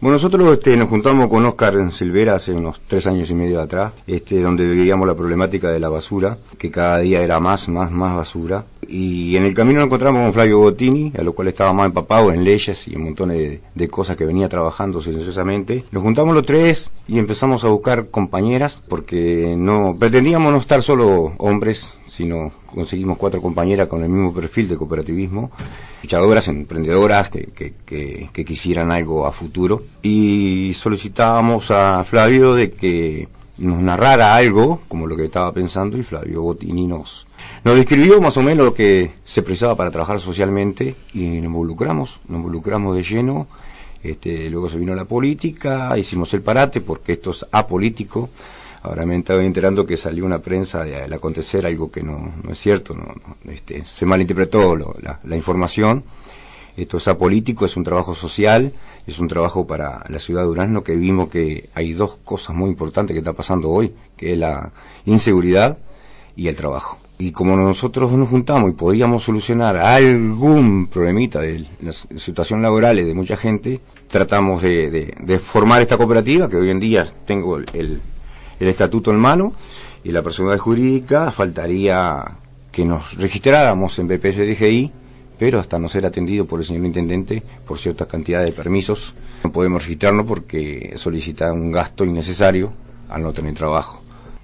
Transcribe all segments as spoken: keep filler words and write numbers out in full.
Bueno, nosotros este, nos juntamos con Oscar Silvera hace unos tres años y medio atrás, este, donde veíamos la problemática de la basura, que cada día era más, más, más basura. Y en el camino nos encontramos con Flavio Bottini, a lo cual estaba más empapado en leyes y un montón de, de cosas que venía trabajando silenciosamente. Nos juntamos los tres y empezamos a buscar compañeras, porque no pretendíamos no estar solo hombres, sino conseguimos cuatro compañeras con el mismo perfil de cooperativismo, luchadoras, emprendedoras que, que, que, que quisieran algo a futuro, y solicitábamos a Flavio de que nos narrara algo como lo que estaba pensando, y Flavio Bottini nos, nos describió más o menos lo que se precisaba para trabajar socialmente, y nos involucramos, nos involucramos de lleno. Este, luego se vino la política, hicimos el parate porque esto es apolítico. Ahora me estaba enterando que salió una prensa de, al acontecer algo que no, no es cierto, no, no, este, se malinterpretó lo, la, la información. Esto es apolítico, es un trabajo social, es un trabajo para la ciudad de Durazno, que vimos que hay dos cosas muy importantes que está pasando hoy, que es la inseguridad y el trabajo. Y como nosotros nos juntamos y podíamos solucionar algún problemita de las situaciones laborales de mucha gente, tratamos de, de, de formar esta cooperativa, que hoy en día tengo el, el el estatuto en mano y la personalidad jurídica. Faltaría que nos registráramos en B P S D G I, pero hasta no ser atendido por el señor intendente por ciertas cantidades de permisos no podemos registrarnos, porque solicita un gasto innecesario al no tener trabajo.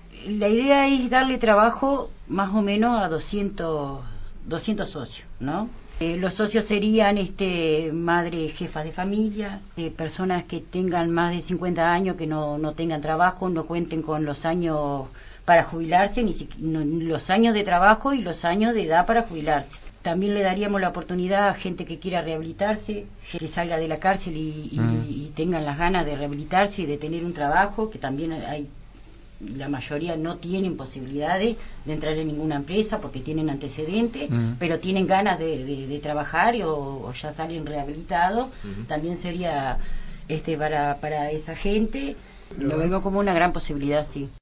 La idea es darle trabajo más o menos a doscientos socios, ¿no? Eh, los socios serían este, madres, jefas de familia, eh, personas que tengan más de cincuenta años, que no, no tengan trabajo, no cuenten con los años para jubilarse, ni si, no, los años de trabajo y los años de edad para jubilarse. También le daríamos la oportunidad a gente que quiera rehabilitarse, que salga de la cárcel y, y, mm. y tengan las ganas de rehabilitarse y de tener un trabajo, que también hay. La mayoría no tienen posibilidades de entrar en ninguna empresa porque tienen antecedentes, uh-huh. pero tienen ganas de, de, de trabajar o, o ya salen rehabilitados. Uh-huh. También sería este para, para esa gente. Lo vemos como una gran posibilidad, sí.